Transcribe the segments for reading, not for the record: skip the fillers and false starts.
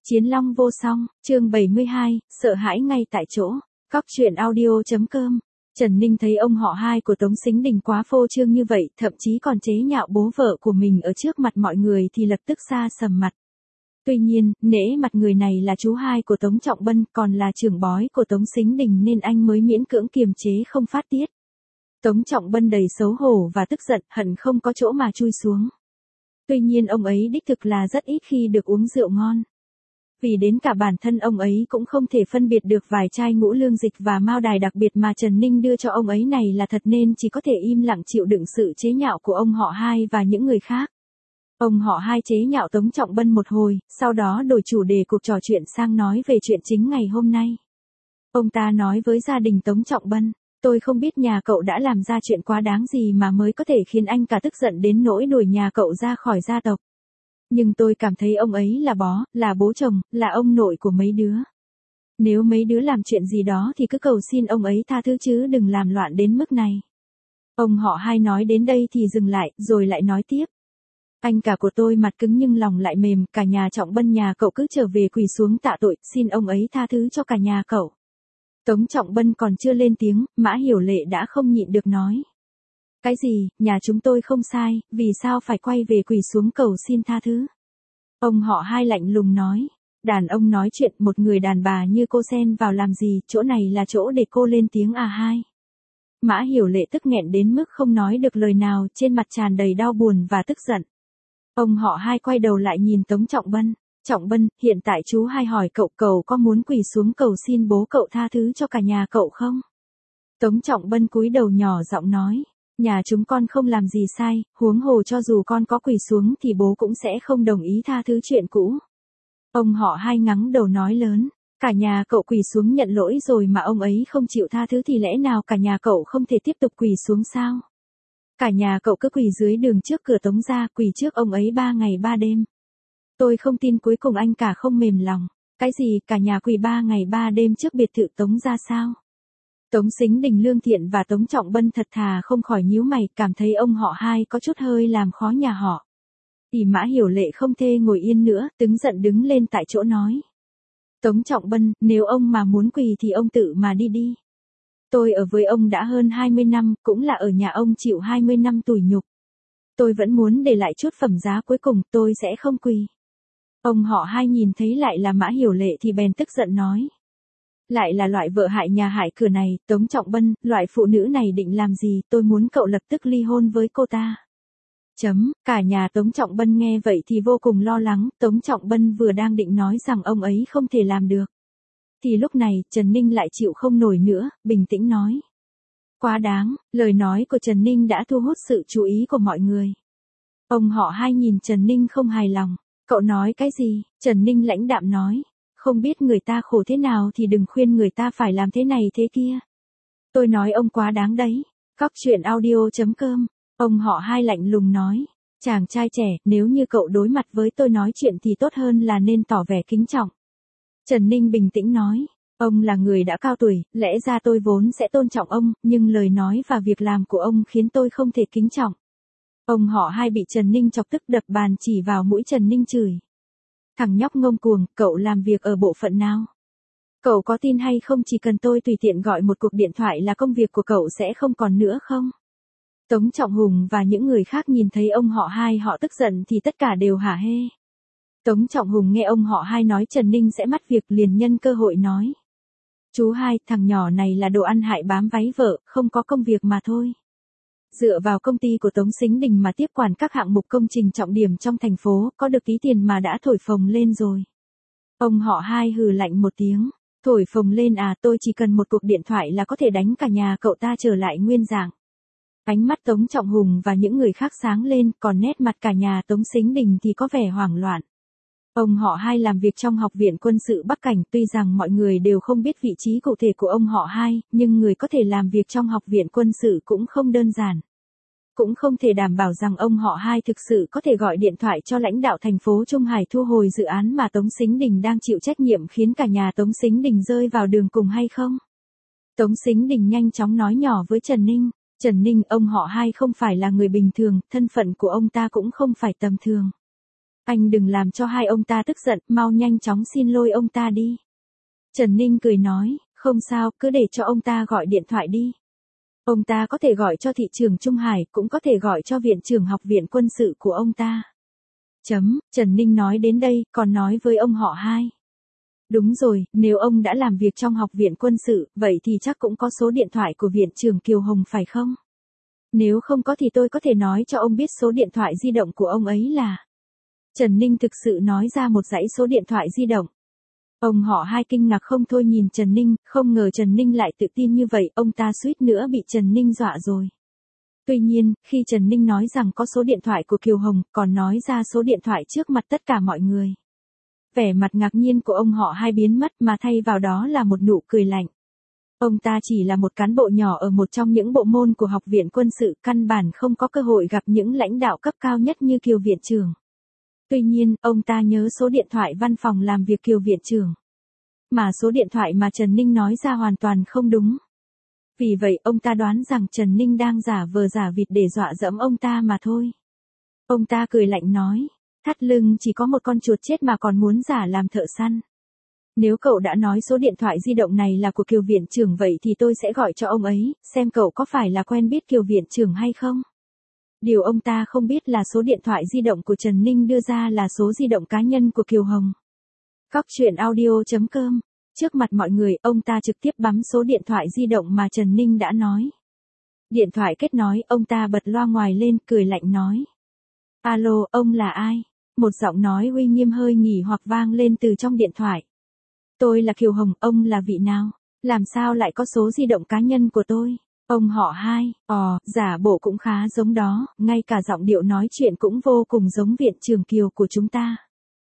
Chiến long vô song, chương 72, sợ hãi ngay tại chỗ. Cóc truyện audio.com. Trần Ninh thấy ông họ hai của Tống Sính Đình quá phô trương như vậy, thậm chí còn chế nhạo bố vợ của mình ở trước mặt mọi người thì lập tức xa sầm mặt. Tuy nhiên, nể mặt người này là chú hai của Tống Trọng Bân, còn là trưởng bói của Tống Sính Đình nên anh mới miễn cưỡng kiềm chế không phát tiết. Tống Trọng Bân đầy xấu hổ và tức giận, hận không có chỗ mà chui xuống. Tuy nhiên ông ấy đích thực là rất ít khi được uống rượu ngon. Vì đến cả bản thân ông ấy cũng không thể phân biệt được vài chai ngũ lương dịch và mao đài đặc biệt mà Trần Ninh đưa cho ông ấy này là thật nên chỉ có thể im lặng chịu đựng sự chế nhạo của ông họ hai và những người khác. Ông họ hai chế nhạo Tống Trọng Bân một hồi, sau đó đổi chủ đề cuộc trò chuyện sang nói về chuyện chính ngày hôm nay. Ông ta nói với gia đình Tống Trọng Bân, tôi không biết nhà cậu đã làm ra chuyện quá đáng gì mà mới có thể khiến anh cả tức giận đến nỗi đuổi nhà cậu ra khỏi gia tộc. Nhưng tôi cảm thấy ông ấy là bố chồng, là ông nội của mấy đứa. Nếu mấy đứa làm chuyện gì đó thì cứ cầu xin ông ấy tha thứ chứ đừng làm loạn đến mức này. Ông họ hai nói đến đây thì dừng lại, rồi lại nói tiếp. Anh cả của tôi mặt cứng nhưng lòng lại mềm, cả nhà Trọng Bân nhà cậu cứ trở về quỳ xuống tạ tội, xin ông ấy tha thứ cho cả nhà cậu. Tống Trọng Bân còn chưa lên tiếng, Mã Hiểu Lệ đã không nhịn được nói. Cái gì, nhà chúng tôi không sai, vì sao phải quay về quỳ xuống cầu xin tha thứ? Ông họ hai lạnh lùng nói. Đàn ông nói chuyện, một người đàn bà như cô xen vào làm gì, chỗ này là chỗ để cô lên tiếng à hai? Mã Hiểu Lệ tức nghẹn đến mức không nói được lời nào, trên mặt tràn đầy đau buồn và tức giận. Ông họ hai quay đầu lại nhìn Tống Trọng Bân. Trọng Bân, hiện tại chú hai hỏi cậu có muốn quỳ xuống cầu xin bố cậu tha thứ cho cả nhà cậu không? Tống Trọng Bân cúi đầu nhỏ giọng nói. Nhà chúng con không làm gì sai, huống hồ cho dù con có quỳ xuống thì bố cũng sẽ không đồng ý tha thứ chuyện cũ. Ông họ hai ngắng đầu nói lớn. Cả nhà cậu quỳ xuống nhận lỗi rồi mà ông ấy không chịu tha thứ thì lẽ nào cả nhà cậu không thể tiếp tục quỳ xuống sao? Cả nhà cậu cứ quỳ dưới đường trước cửa Tống gia, quỳ trước ông ấy 3 ngày 3 đêm. Tôi không tin cuối cùng anh cả không mềm lòng. Cái gì, cả nhà quỳ 3 ngày 3 đêm trước biệt thự Tống gia sao? Tống Sính Đình lương thiện và Tống Trọng Bân thật thà không khỏi nhíu mày, cảm thấy ông họ hai có chút hơi làm khó nhà họ. Thì Mã Hiểu Lệ không thê ngồi yên nữa, tức giận đứng lên tại chỗ nói. Tống Trọng Bân, nếu ông mà muốn quỳ thì ông tự mà đi đi. Tôi ở với ông đã hơn 20 năm, cũng là ở nhà ông chịu 20 năm tủi nhục. Tôi vẫn muốn để lại chút phẩm giá cuối cùng, tôi sẽ không quỳ. Ông họ hai nhìn thấy lại là Mã Hiểu Lệ thì bèn tức giận nói. Lại là loại vợ hại nhà hại cửa này, Tống Trọng Bân, loại phụ nữ này định làm gì, tôi muốn cậu lập tức ly hôn với cô ta. Cả nhà Tống Trọng Bân nghe vậy thì vô cùng lo lắng, Tống Trọng Bân vừa đang định nói rằng ông ấy không thể làm được. Thì lúc này, Trần Ninh lại chịu không nổi nữa, bình tĩnh nói. Quá đáng, lời nói của Trần Ninh đã thu hút sự chú ý của mọi người. Ông họ hai nhìn Trần Ninh không hài lòng. Cậu nói cái gì? Trần Ninh lãnh đạm nói. Không biết người ta khổ thế nào thì đừng khuyên người ta phải làm thế này thế kia. Tôi nói ông quá đáng đấy. Cóc truyện audio.com. Ông họ hai lạnh lùng nói. Chàng trai trẻ, nếu như cậu đối mặt với tôi nói chuyện thì tốt hơn là nên tỏ vẻ kính trọng. Trần Ninh bình tĩnh nói. Ông là người đã cao tuổi, lẽ ra tôi vốn sẽ tôn trọng ông, nhưng lời nói và việc làm của ông khiến tôi không thể kính trọng. Ông họ hai bị Trần Ninh chọc tức đập bàn chỉ vào mũi Trần Ninh chửi. Thằng nhóc ngông cuồng, cậu làm việc ở bộ phận nào? Cậu có tin hay không chỉ cần tôi tùy tiện gọi một cuộc điện thoại là công việc của cậu sẽ không còn nữa không? Tống Trọng Hùng và những người khác nhìn thấy ông họ hai họ tức giận thì tất cả đều hả hê. Tống Trọng Hùng nghe ông họ hai nói Trần Ninh sẽ mất việc liền nhân cơ hội nói. Chú hai, thằng nhỏ này là đồ ăn hại bám váy vợ, không có công việc mà thôi. Dựa vào công ty của Tống Sính Đình mà tiếp quản các hạng mục công trình trọng điểm trong thành phố, có được tí tiền mà đã thổi phồng lên rồi. Ông họ hai hừ lạnh một tiếng. Thổi phồng lên à, tôi chỉ cần một cuộc điện thoại là có thể đánh cả nhà cậu ta trở lại nguyên dạng. Ánh mắt Tống Trọng Hùng và những người khác sáng lên, còn nét mặt cả nhà Tống Sính Đình thì có vẻ hoảng loạn. Ông họ hai làm việc trong Học viện Quân sự Bắc Cảnh, tuy rằng mọi người đều không biết vị trí cụ thể của ông họ hai, nhưng người có thể làm việc trong Học viện Quân sự cũng không đơn giản. Cũng không thể đảm bảo rằng ông họ hai thực sự có thể gọi điện thoại cho lãnh đạo thành phố Trung Hải thu hồi dự án mà Tống Sính Đình đang chịu trách nhiệm khiến cả nhà Tống Sính Đình rơi vào đường cùng hay không. Tống Sính Đình nhanh chóng nói nhỏ với Trần Ninh. Trần Ninh, ông họ hai không phải là người bình thường, thân phận của ông ta cũng không phải tầm thường. Anh đừng làm cho hai ông ta tức giận, mau nhanh chóng xin lỗi ông ta đi. Trần Ninh cười nói, không sao, cứ để cho ông ta gọi điện thoại đi. Ông ta có thể gọi cho thị trưởng Trung Hải, cũng có thể gọi cho viện trưởng học viện quân sự của ông ta. Trần Ninh nói đến đây, còn nói với ông họ hai. Đúng rồi, nếu ông đã làm việc trong học viện quân sự, vậy thì chắc cũng có số điện thoại của viện trưởng Kiều Hồng phải không? Nếu không có thì tôi có thể nói cho ông biết số điện thoại di động của ông ấy là. Trần Ninh thực sự nói ra một dãy số điện thoại di động. Ông họ hai kinh ngạc không thôi nhìn Trần Ninh, không ngờ Trần Ninh lại tự tin như vậy, ông ta suýt nữa bị Trần Ninh dọa rồi. Tuy nhiên, khi Trần Ninh nói rằng có số điện thoại của Kiều Hồng, còn nói ra số điện thoại trước mặt tất cả mọi người. Vẻ mặt ngạc nhiên của ông họ hai biến mất mà thay vào đó là một nụ cười lạnh. Ông ta chỉ là một cán bộ nhỏ ở một trong những bộ môn của học viện quân sự, căn bản không có cơ hội gặp những lãnh đạo cấp cao nhất như Kiều viện trưởng. Tuy nhiên, ông ta nhớ số điện thoại văn phòng làm việc Kiều viện trưởng. Mà số điện thoại mà Trần Ninh nói ra hoàn toàn không đúng. Vì vậy, ông ta đoán rằng Trần Ninh đang giả vờ giả vịt để dọa dẫm ông ta mà thôi. Ông ta cười lạnh nói, thắt lưng chỉ có một con chuột chết mà còn muốn giả làm thợ săn. Nếu cậu đã nói số điện thoại di động này là của Kiều viện trưởng vậy thì tôi sẽ gọi cho ông ấy, xem cậu có phải là quen biết Kiều viện trưởng hay không. Điều ông ta không biết là số điện thoại di động của Trần Ninh đưa ra là số di động cá nhân của Kiều Hồng. Cóc truyện audio.com. Trước mặt mọi người, ông ta trực tiếp bấm số điện thoại di động mà Trần Ninh đã nói. Điện thoại kết nối, ông ta bật loa ngoài lên, cười lạnh nói. Alo, ông là ai? Một giọng nói uy nghiêm hơi nghỉ hoặc vang lên từ trong điện thoại. Tôi là Kiều Hồng, ông là vị nào? Làm sao lại có số di động cá nhân của tôi? Ông họ hai, giả bộ cũng khá giống đó, ngay cả giọng điệu nói chuyện cũng vô cùng giống viện trưởng Kiều của chúng ta.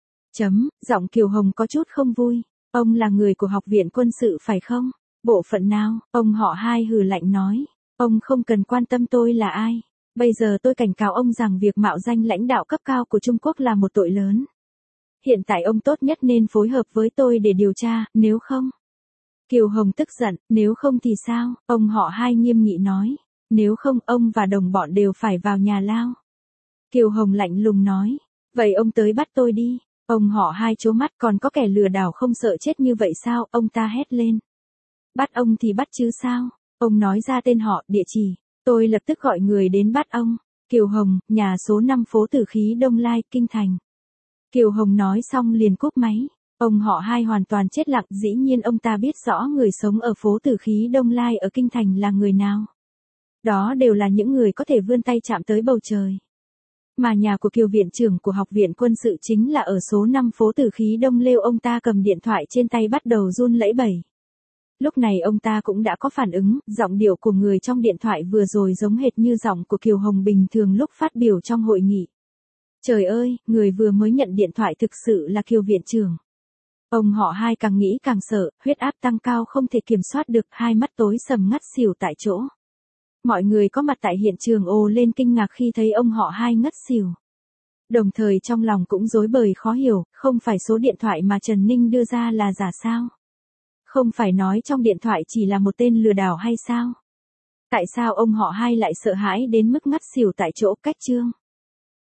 Giọng Kiều Hồng có chút không vui. Ông là người của học viện quân sự phải không? Bộ phận nào? Ông họ hai hừ lạnh nói. Ông không cần quan tâm tôi là ai. Bây giờ tôi cảnh cáo ông rằng việc mạo danh lãnh đạo cấp cao của Trung Quốc là một tội lớn. Hiện tại ông tốt nhất nên phối hợp với tôi để điều tra, nếu không. Kiều Hồng tức giận, nếu không thì sao? Ông họ hai nghiêm nghị nói. Nếu không, ông và đồng bọn đều phải vào nhà lao. Kiều Hồng lạnh lùng nói. Vậy ông tới bắt tôi đi. Ông họ hai trố mắt, còn có kẻ lừa đảo không sợ chết như vậy sao? Ông ta hét lên. Bắt ông thì bắt chứ sao? Ông nói ra tên họ, địa chỉ. Tôi lập tức gọi người đến bắt ông. Kiều Hồng, nhà số 5 phố Tử Khí Đông Lai, Kinh Thành. Kiều Hồng nói xong liền cúp máy. Ông họ hai hoàn toàn chết lặng, dĩ nhiên ông ta biết rõ người sống ở phố Tử Khí Đông Lai ở Kinh Thành là người nào. Đó đều là những người có thể vươn tay chạm tới bầu trời. Mà nhà của Kiều viện trưởng của học viện quân sự chính là ở số 5 phố Tử Khí Đông Lêu. Ông ta cầm điện thoại trên tay bắt đầu run lẩy bẩy. Lúc này ông ta cũng đã có phản ứng, giọng điệu của người trong điện thoại vừa rồi giống hệt như giọng của Kiều Hồng bình thường lúc phát biểu trong hội nghị. Trời ơi, người vừa mới nhận điện thoại thực sự là Kiều viện trưởng. Ông họ hai càng nghĩ càng sợ, huyết áp tăng cao không thể kiểm soát được, hai mắt tối sầm ngất xỉu tại chỗ. Mọi người có mặt tại hiện trường ồ lên kinh ngạc khi thấy ông họ hai ngất xỉu. Đồng thời trong lòng cũng rối bời khó hiểu, không phải số điện thoại mà Trần Ninh đưa ra là giả sao? Không phải nói trong điện thoại chỉ là một tên lừa đảo hay sao? Tại sao ông họ hai lại sợ hãi đến mức ngất xỉu tại chỗ? Cách chương